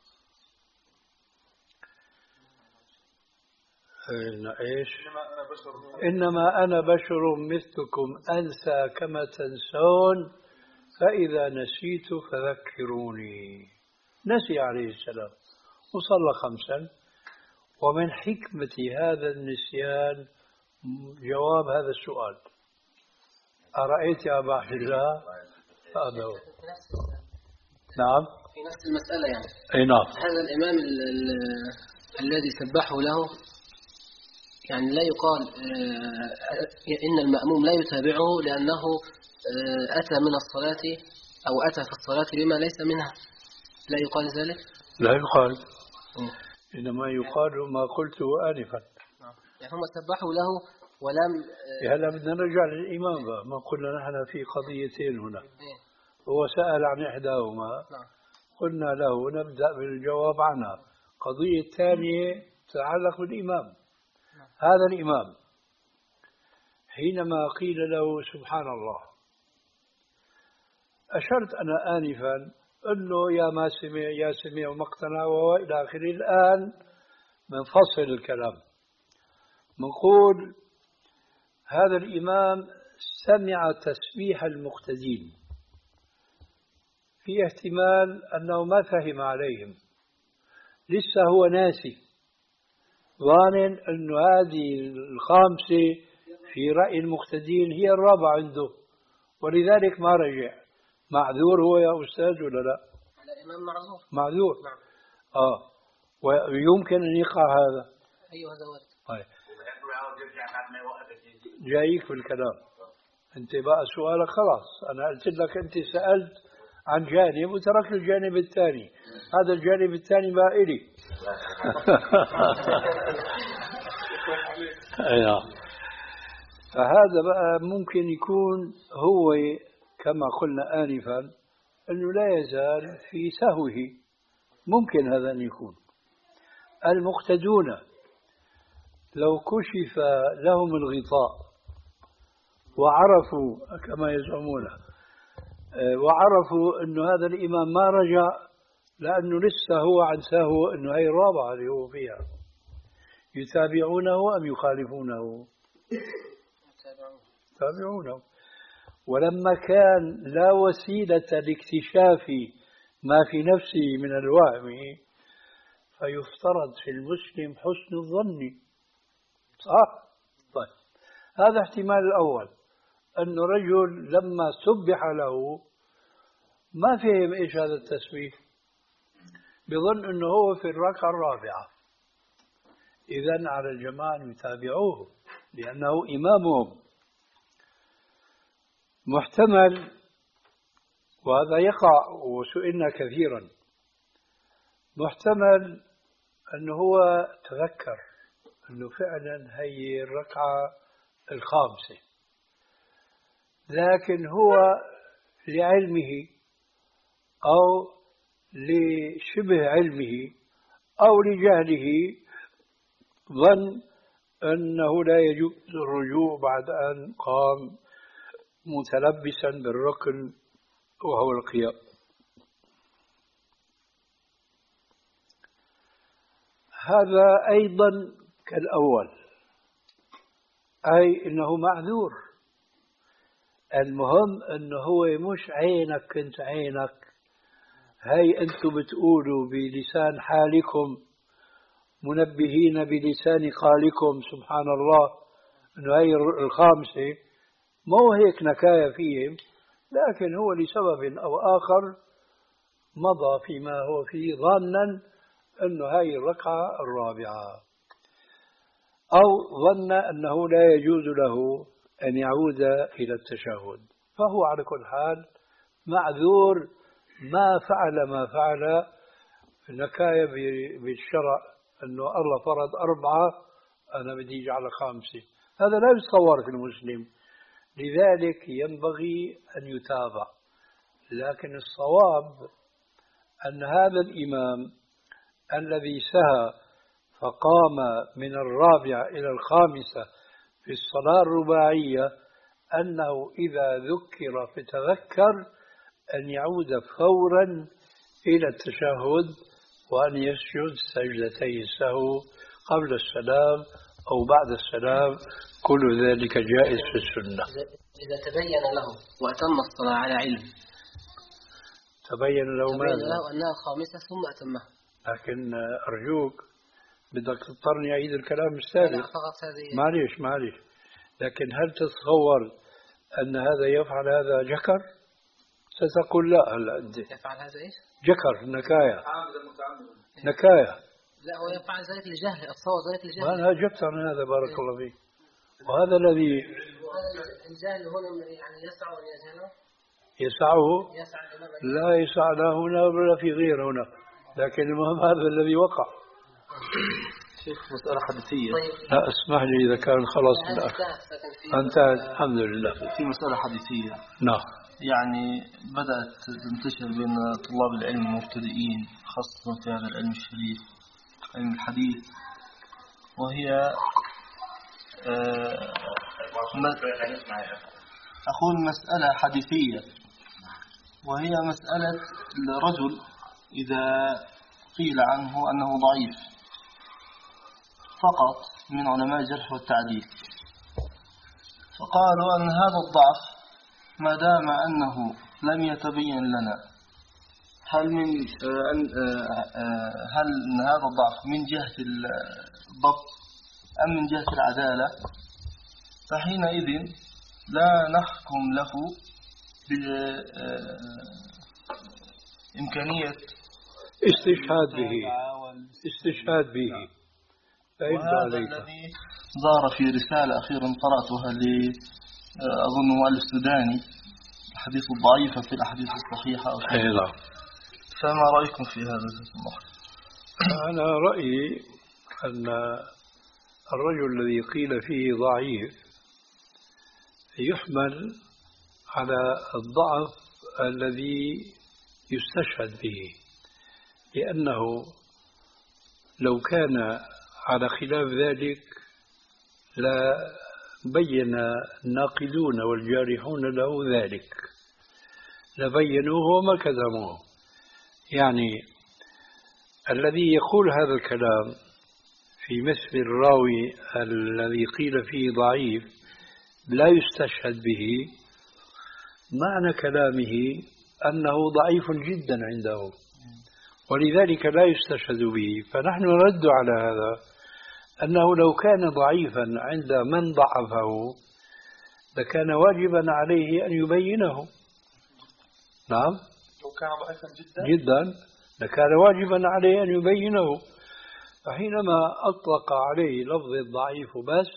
إن إيش إنما أنا بشر مثلكم أنسى كما تنسون فإذا نسيت فذكروني. نسي عليه السلام وصلى خمسا. ومن حكمة هذا النسيان جواب هذا السؤال: أرأيت يا أبا عبد الله؟ فأبوا. نعم في نفس المسألة يعني. أي نعم. هذا الإمام ال ال الذي سبحه له يعني لا يقال إن المأموم لا يتابعه لأنه أتى من الصلاة أو أتى في الصلاة بما ليس منها، لا يقال ذلك؟ لا يقال، إنما يقال ما قلته آنفا. يعني هم سبحوا له ولم. هلا بدنا نرجع للإمام بقى. ما قلنا نحن في قضيتين هنا. هو سأل عن إحداهما قلنا له نبدأ بالجواب عنها. قضية ثانية تتعلق بالإمام. هذا الإمام حينما قيل له سبحان الله أشرت أنا آنفا أنه يا ما سمع يا سمع وما اقتنع وإلى آخره. الآن من فصل الكلام نقول هذا الإمام سمع تسبيح المقتدين، في احتمال أنه ما فهم عليهم، لسه هو ناسي، ظانن أنه هذه الخامسة في رأي المقتدين هي الرابعة عنده، ولذلك ما رجع. معذور هو يا أستاذ ولا لا؟ الإمام معذور. معذور. نعم. آه ويمكن أن يقع هذا. أيوه هذا وارد. طيب جايك في الكلام. أنت بقى سؤالك خلاص، أنا قلت لك أنت سألت عن جانب وتركت الجانب الثاني، هذا الجانب الثاني ما إلي. فهذا بقى ممكن يكون هو كما قلنا آنفا أنه لا يزال في سهوه، ممكن هذا أن يكون. المقتدون لو كشف لهم الغطاء وعرفوا كما يزعمون وعرفوا أن هذا الإمام ما رجع، لأنه لسه هو عن سهو أنه هي الرابعة اللي هو فيها. يتابعونه أم يخالفونه؟ يتابعونه. ولما كان لا وسيلة لاكتشاف ما في نفسه من الوهم فيفترض في المسلم حسن الظن. صح؟ طيب، هذا احتمال الأول، أنه رجل لما سبح له ما فهم إيش هذا التسبيح، بظن أنه هو في الركعة الرابعة. إذن على الجماعة أن يتابعوه لأنه إمامهم. محتمل، وهذا يقع وسئلنا كثيرا، محتمل أنه هو تذكر أنه فعلا هي الركعة الخامسة، لكن هو لعلمه أو لشبه علمه أو لجهله ظن أنه لا يجوز الرجوع بعد أن قام متلبسا بالركن وهو القيام. هذا أيضا كالأول، أي أنه معذور. المهم أنه هو مش عينك كنت عينك، هاي أنتم بتقولوا بلسان حالكم منبهين بلسان قالكم سبحان الله أنه هاي الخامسة، مو هيك نكاية فيهم، لكن هو لسبب أو آخر مضى فيما هو فيه ظانا أنه هاي الركعة الرابعة، أو ظن أنه لا يجوز له أن يعود إلى التشهد، فهو على كل حال معذور. ما فعل ما فعل نكاية بالشرع أنه الله فرض أربعة أنا بدي أجعل خامسة، هذا لا يتصور في المسلم. لذلك ينبغي أن يتابع. لكن الصواب أن هذا الإمام الذي سهى فقام من الرابعة إلى الخامسة في الصلاة الرباعية أنه إذا ذكر فتذكر أن يعود فورا إلى التشهد وأن يسجد سجدتي السهو قبل السلام أو بعد السلام، كل ذلك جائز في السنة. إذا تبين له وأتم الصلاة على علم، تبين له تبين ماذا؟ له أنها خامسة ثم أتمها. لكن أرجوك بدك تضطرني أعيد الكلام السابق. معليش معليش لكن هل تتصور أن هذا يفعل هذا جكر؟ ستقول لا. هلا أنت يفعل هذا إيش؟ جكر، نكاية نكاية. لا، هو يفعل ذلك لجهل، أتصور ذلك لجهل. أنا أجبت عن هذا بارك الله فيك. وهذا الذي الجهل هنا يعني يسعه أن يجهله، يسعه يسعى لا يسعى لا هنا ولا في غير هنا، لكن المهم هذا الذي وقع. شيخ مسألة حديثية. لا اسمح لي إذا كان خلاص أنت الحمد لله. في مسألة حديثية نعم، يعني بدأت تنتشر بين طلاب العلم المبتدئين خاصة في هذا العلم الشريف علم الحديث، وهي آه أقول مسألة حديثية، وهي مسألة الرجل إذا قيل عنه أنه ضعيف فقط من علماء الجرح والتعديل، فقالوا أن هذا الضعف ما دام أنه لم يتبين لنا هل من هل هذا الضعف من جهة الضبط أم من جهة العدالة، فحينئذ لا نحكم له بإمكانية استشهاد به استشهاد به. وهذا الذي ظهر في رسالة أخيرا قرأتها لأظن مؤلف سوداني، الحديث الضعيفة في الأحاديث الصحيحة أو شيء. أيضا. فما رأيكم في هذا الأمر؟ أنا رأيي أن الرجل الذي قيل فيه ضعيف يحمل على الضعف الذي يستشهد به، لأنه لو كان على خلاف ذلك لا بين الناقدون والجارحون له ذلك، لبينوه وما كذبوه. يعني الذي يقول هذا الكلام في مثل الراوي الذي قيل فيه ضعيف لا يستشهد به، معنى كلامه أنه ضعيف جدا عنده، ولذلك لا يستشهد به. فنحن نرد على هذا أنه لو كان ضعيفا عند من ضعفه لكان واجبا عليه أن يبينه. نعم، لو كان ضعيفا جدا جدا لكان واجبا عليه أن يبينه. فحينما أطلق عليه لفظ الضعيف بس،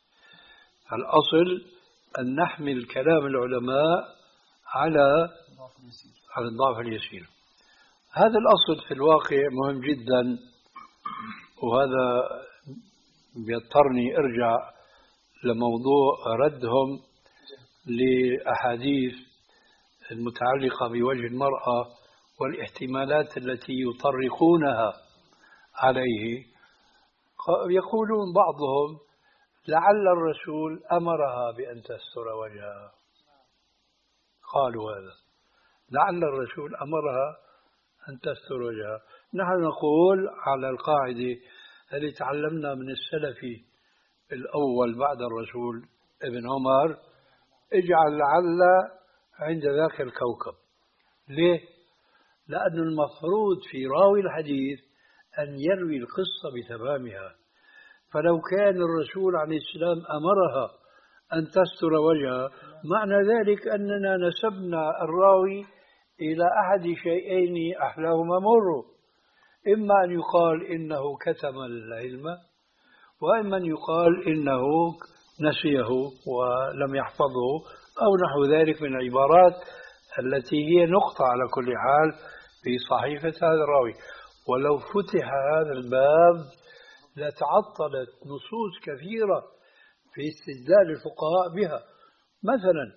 الأصل أن نحمل كلام العلماء على على الضعف اليسير. هذا الأصل في الواقع مهم جدا، وهذا بيضطرني أرجع لموضوع ردهم لأحاديث المتعلقة بوجه المرأة والاحتمالات التي يطرقونها عليه. يقولون بعضهم لعل الرسول أمرها بأن تستر وجهها، قالوا هذا، لعل الرسول أمرها أن تستر وجهها. نحن نقول على القاعدة التي تعلمنا من السلف الأول بعد الرسول ابن عمر: اجعل لعل عند ذاك الكوكب. ليه؟ لأن المفروض في راوي الحديث أن يروي القصة بتمامها، فلو كان الرسول عليه السلام أمرها أن تستر وجهها معنى ذلك أننا نسبنا الراوي إلى أحد شيئين أحلاهما مر، إما أن يقال إنه كتم العلم، وإما أن يقال إنه نسيه ولم يحفظه، أو نحو ذلك من العبارات التي هي نقطة على كل حال في صحيفة هذا الراوي. ولو فتح هذا الباب لتعطلت نصوص كثيرة في استدلال الفقهاء بها. مثلا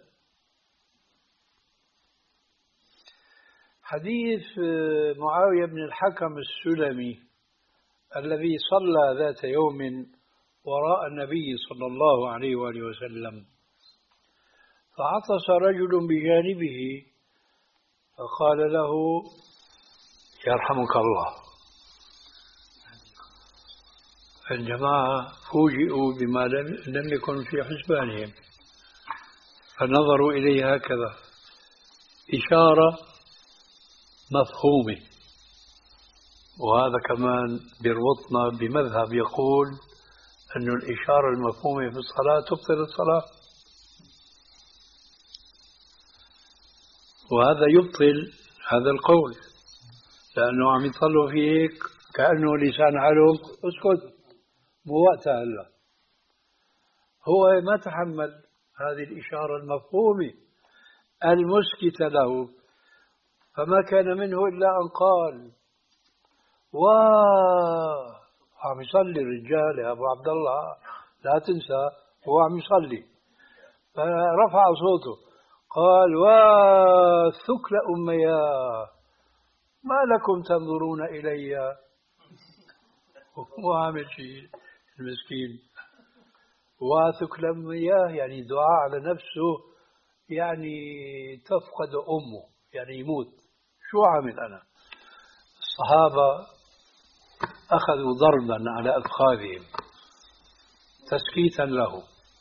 حديث معاوية بن الحكم السلمي الذي صلى ذات يوم وراء النبي صلى الله عليه وآله وسلم، فعطس رجل بجانبه فقال له: يرحمك الله. الجماعة فوجئوا بما لم يكن في حسبانهم، فنظروا إليه هكذا إشارة مفهومة. وهذا كمان بيربطنا بمذهب يقول أن الإشارة المفهومة في الصلاة تبطل الصلاة، وهذا يبطل هذا القول، لأنه عم يصلوا فيك كأنه لسان حالهم اسكت مو وقتها هلا. هو ما تحمل هذه الإشارة المفهومة المسكتة له، فما كان منه إلا أن قال: واه عم يصلي الرجال يا أبو عبد الله، لا تنسى هو عم يصلي. فرفع صوته قال: وثكل أمياه ما لكم تنظرون إلي. وعامل شيء المسكين. وثكل أمياه يعني دعاء على نفسه، يعني تفقد أمه، يعني يموت. شو عامل أنا؟ الصحابة أخذوا ضربا على أفخاذهم تسكيتا له.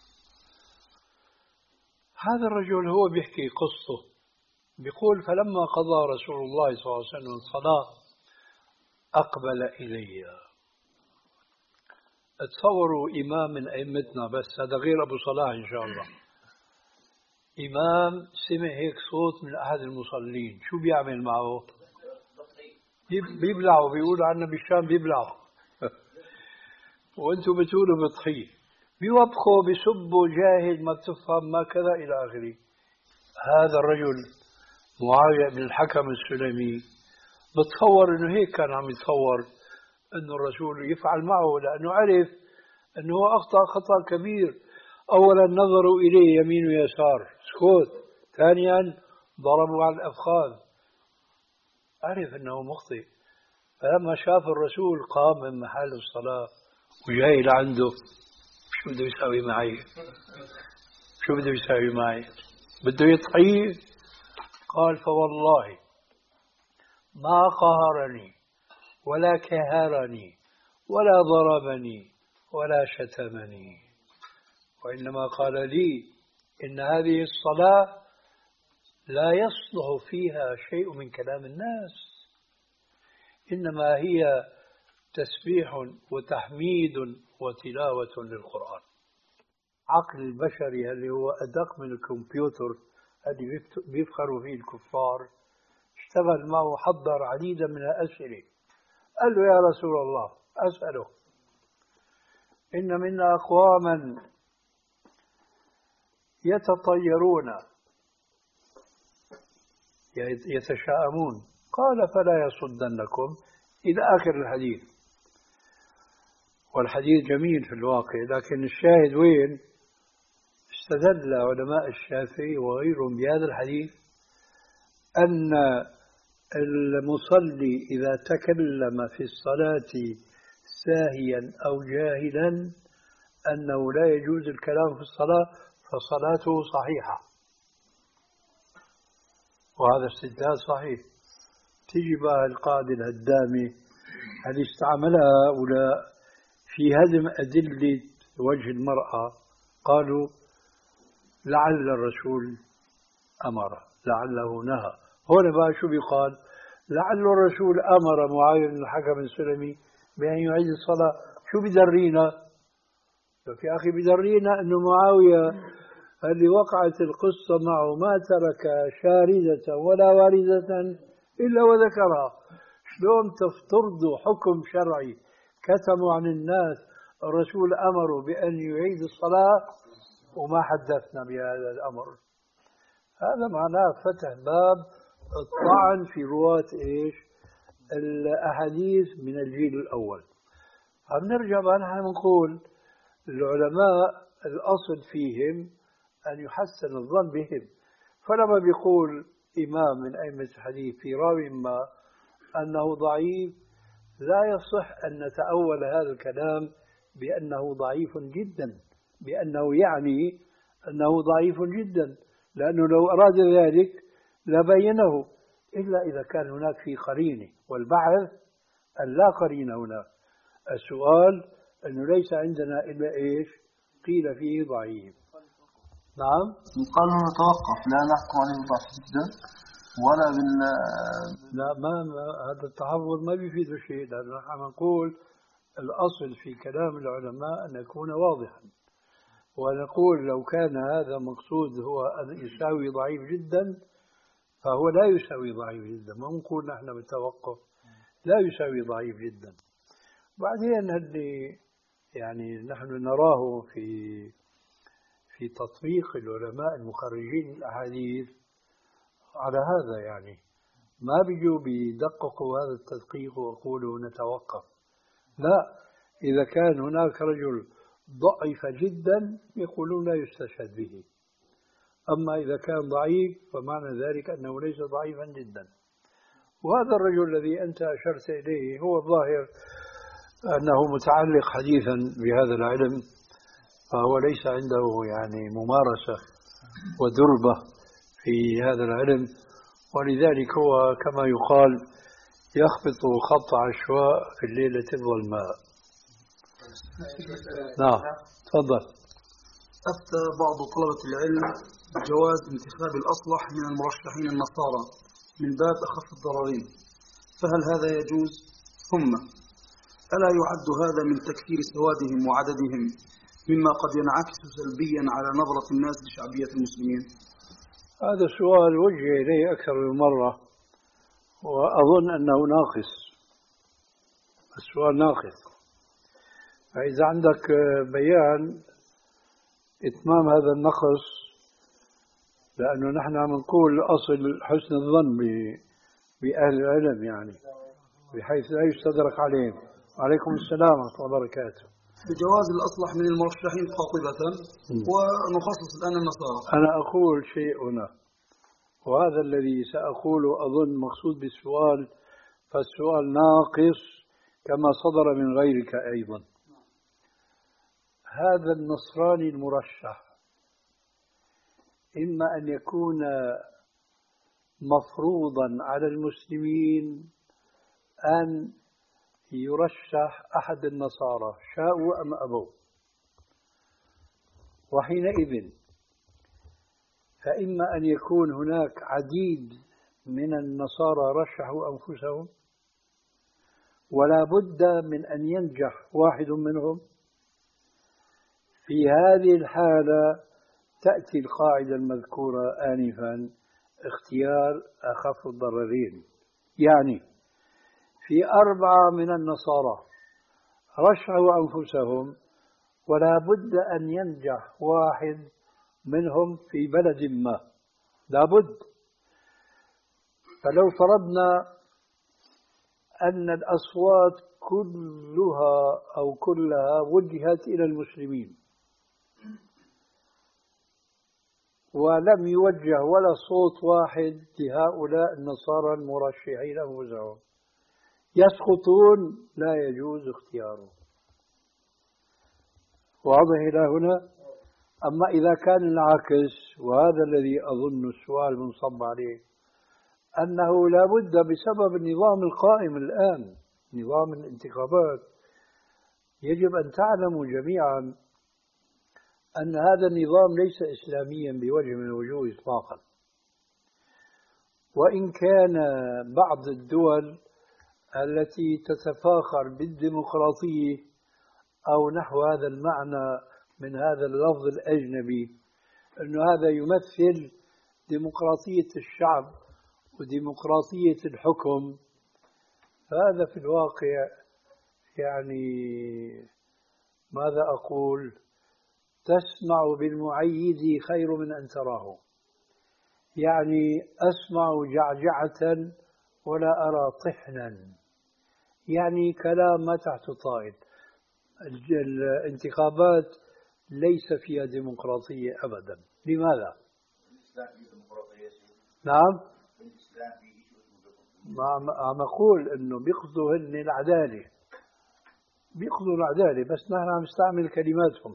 هذا الرجل هو بيحكي قصته، بيقول: فلما قضى رسول الله صلى الله عليه وسلم الصلاة أقبل إلي. تصوروا إمام من أئمتنا، بس هذا غير أبو صلاح إن شاء الله، إمام سمع هيك صوت من أحد المصلين، شو بيعمل معه؟ بيبلعوا، بيقولوا عنا بالشام بيبلعوا وانتم بتقولوا بطحيه، بيوبخوا بيسبوا جاهل ما بتفهم ما كذا إلى آخره. هذا الرجل معاوية بن الحكم السلمي بتصور إنه هيك كان عم يتصور إنه الرسول يفعل معه، لأنه عرف إنه هو أخطأ خطأ كبير. أولا نظروا إليه يمين ويسار سكوت، ثانيا ضربوا على الأفخاذ، عرف أنه مخطئ. فلما شاف الرسول قام من محل الصلاة وجاي لعنده: شو بده يساوي معي؟ شو بده يساوي معي؟ بده يطحيه؟ قال: فوالله ما قهرني ولا كهرني ولا ضربني ولا شتمني، وإنما قال لي إن هذه الصلاة لا يصلح فيها شيء من كلام الناس، إنما هي تسبيح وتحميد وتلاوة للقرآن. عقل البشري اللي هو أدق من الكمبيوتر اللي بيفخروا فيه الكفار اشتغل معه، حضر عديدا من الأسئلة. قال له: يا رسول الله، أسأله، إن منا أقواما يتطيرون يتشاءمون، قال: فلا يصدنكم، إلى آخر الحديث. والحديث جميل في الواقع، لكن الشاهد وين؟ استدل علماء الشافعي وغيرهم بهذا الحديث أن المصلي إذا تكلم في الصلاة ساهيا أو جاهلا أنه لا يجوز الكلام في الصلاة، فصلاته صحيحة. وهذا استدلال صحيح. تيجي بقى القاعدة الهدامة اللي استعملها هؤلاء في هدم أدلة وجه المرأة، قالوا: لعل الرسول أمر، لعله نهى. هون بقى شو بيقال؟ لعل الرسول أمر معاوية بن الحكم السلمي بأن يعيد الصلاة. شو بدرينا؟ يا أخي بدرينا أنه معاوية اللي وقعت القصة معه ما ترك شاردة ولا واردة إلا وذكرها. شلون تفترضوا حكم شرعي كتموا عن الناس الرسول أمره بأن يعيد الصلاة وما حدثنا بهذا الأمر؟ هذا معناه فتح باب الطعن في رواة إيش؟ الأحاديث من الجيل الأول. فبنرجع بقى نحن نقول العلماء الأصل فيهم أن يحسن الظن بهم. فلما بيقول إمام من أئمة الحديث في راوي ما أنه ضعيف، لا يصح أن نتأول هذا الكلام بأنه ضعيف جدا، بأنه يعني أنه ضعيف جدا، لأنه لو أراد ذلك لبينه، إلا إذا كان هناك في قرينة. والبعث أن لا قرينة هناك. السؤال أنه ليس عندنا إلا إيش؟ قيل فيه ضعيف. نعم، قالوا نتوقف، لا نحكم عليه ضعف جدا ولا بال لا، ما, ما هذا التحفظ ما بيفيد شيء، لأنه نحن نقول الأصل في كلام العلماء أن يكون واضحا، ونقول لو كان هذا مقصود هو أن يساوي ضعيف جدا فهو لا يساوي ضعيف جدا. ما نقول نحن بالتوقف لا يساوي ضعيف جدا. بعدين اللي يعني نحن نراه في في تطبيق العلماء المخرجين الأحاديث على هذا، يعني ما بيجوا بيدققوا هذا التدقيق ويقولوا نتوقف. لا، إذا كان هناك رجل ضعيف جدا يقولون لا يستشهد به، أما إذا كان ضعيف فمعنى ذلك أنه ليس ضعيفا جدا. وهذا الرجل الذي أنت أشرت إليه هو الظاهر أنه متعلق حديثا بهذا العلم، فهو ليس عنده يعني ممارسة ودربة في هذا العلم، ولذلك هو كما يقال يخبط خط عشواء في الليلة الظلماء. نعم، تفضل. أفتى بعض طلبة العلم بجواز انتخاب الأصلح من المرشحين النصارى من باب أخف الضررين، فهل هذا يجوز؟ ثم ألا يعد هذا من تكثير سوادهم وعددهم مما قد ينعكس سلبيا على نظرة الناس لشعبية المسلمين؟ هذا السؤال وجه إليه أكثر من مرة وأظن أنه ناقص. السؤال ناقص. فإذا عندك بيان إتمام هذا النقص، لأنه نحن عم نقول أصل حسن الظن بأهل العلم، يعني بحيث لا يستدرك عليهم. عليكم السلام ورحمة الله وبركاته. بجواز الأصلح من المرشحين قاطبة ونخصص الآن النصارى. أنا أقول شيء هنا، وهذا الذي سأقوله أظن مقصود بالسؤال، فالسؤال ناقص كما صدر من غيرك أيضا. هذا النصراني المرشح إما أن يكون مفروضا على المسلمين أن يرشح أحد النصارى شاءوا أم أبوا، وحينئذ فإما أن يكون هناك عديد من النصارى رشحوا أنفسهم ولا بد من أن ينجح واحد منهم. في هذه الحالة تأتي القاعدة المذكورة آنفا، اختيار أخف الضررين. يعني في أربعة من النصارى رشحوا أنفسهم ولا بد أن ينجح واحد منهم في بلد ما، لا بد. فلو فرضنا أن الأصوات كلها أو كلها وجهت إلى المسلمين ولم يوجه ولا صوت واحد لهؤلاء النصارى المرشحين أنفسهم، يسقطون، لا يجوز اختياره. واضح إلى هنا؟ أما إذا كان العكس، وهذا الذي أظن السؤال منصب عليه، أنه لا بد بسبب النظام القائم الآن، نظام الانتخابات، يجب أن تعلموا جميعا أن هذا النظام ليس إسلاميا بوجه من الوجوه إطلاقا. وإن كان بعض الدول التي تتفاخر بالديمقراطية أو نحو هذا المعنى من هذا اللفظ الأجنبي، أن هذا يمثل ديمقراطية الشعب وديمقراطية الحكم، فهذا في الواقع يعني ماذا أقول، تسمع بالمعيد خير من أن تراه. يعني أسمع جعجعة ولا أرى طحنا، يعني كلام ما تحت طائل. الانتخابات ليس فيها ديمقراطية أبدا. لماذا؟ نعم، ما عم أقول إنه بيقصدوا هن العدالة، بيقصدوا العدالة، بس نحن عم نستعمل كلماتهم.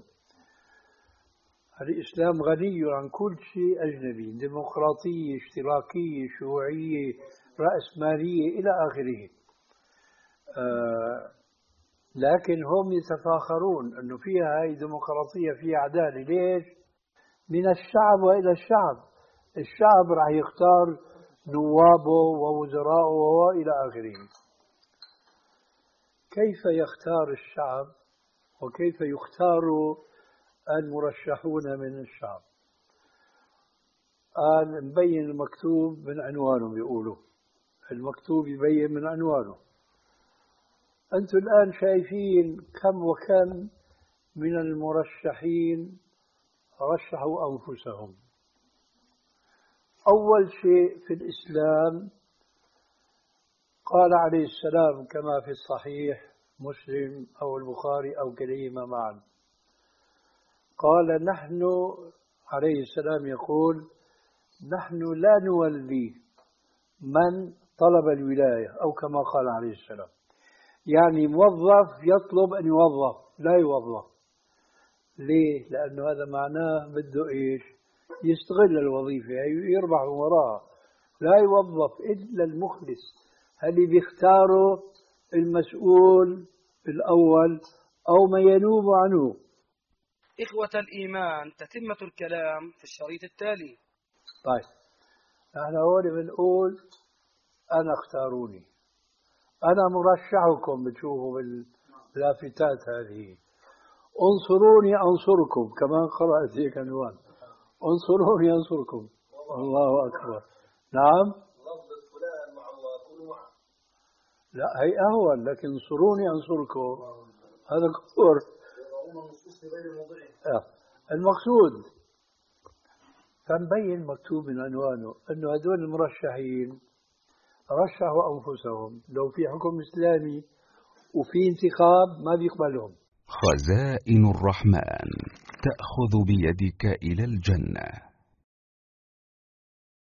الإسلام غني عن كل شيء أجنبي، ديمقراطية، اشتراكية، شيوعية، رأسمالية إلى آخره. آه لكن هم يتفاخرون أنه فيها هاي ديمقراطية، فيها عدالة. ليش؟ من الشعب وإلى الشعب. الشعب راح يختار نوابه ووزراءه وإلى آخره. كيف يختار الشعب وكيف يختار المرشحون من الشعب؟ قال مبين المكتوب من عنوانه، بيقولوا المكتوب يبين من عنوانه. أنتم الآن شايفين كم وكم من المرشحين رشحوا أنفسهم. أول شيء في الإسلام قال عليه السلام كما في الصحيح مسلم أو البخاري أو كليهما معا، قال نحن عليه السلام يقول نحن لا نولي من طلب الولاية، أو كما قال عليه السلام، يعني موظف يطلب أن يوظف لا يوظف. ليه؟ لأنه هذا معناه بده إيش؟ يستغل الوظيفة يربح وراها. لا يوظف إلا المخلص، اللي بيختاره المسؤول الأول أو ما ينوب عنه. إخوة الإيمان، تتمة الكلام في الشريط التالي. طيب، نحن هون بنقول أنا اختاروني، أنا مرشحكم، بتشوفوا باللافتات هذه، انصروني أنصركم، كمان قرأت هيك عنوان، انصروني أنصركم. الله أكبر. نعم، لا هي أهون، لكن انصروني أنصركم هذا كفر. المقصود فنبين مكتوب من عنوانه أنه هدول المرشحين رشحوا أنفسهم. لو في حكم إسلامي وفي انتخاب ما بيقبلهم. خزائن الرحمن تأخذ بيدك إلى الجنة.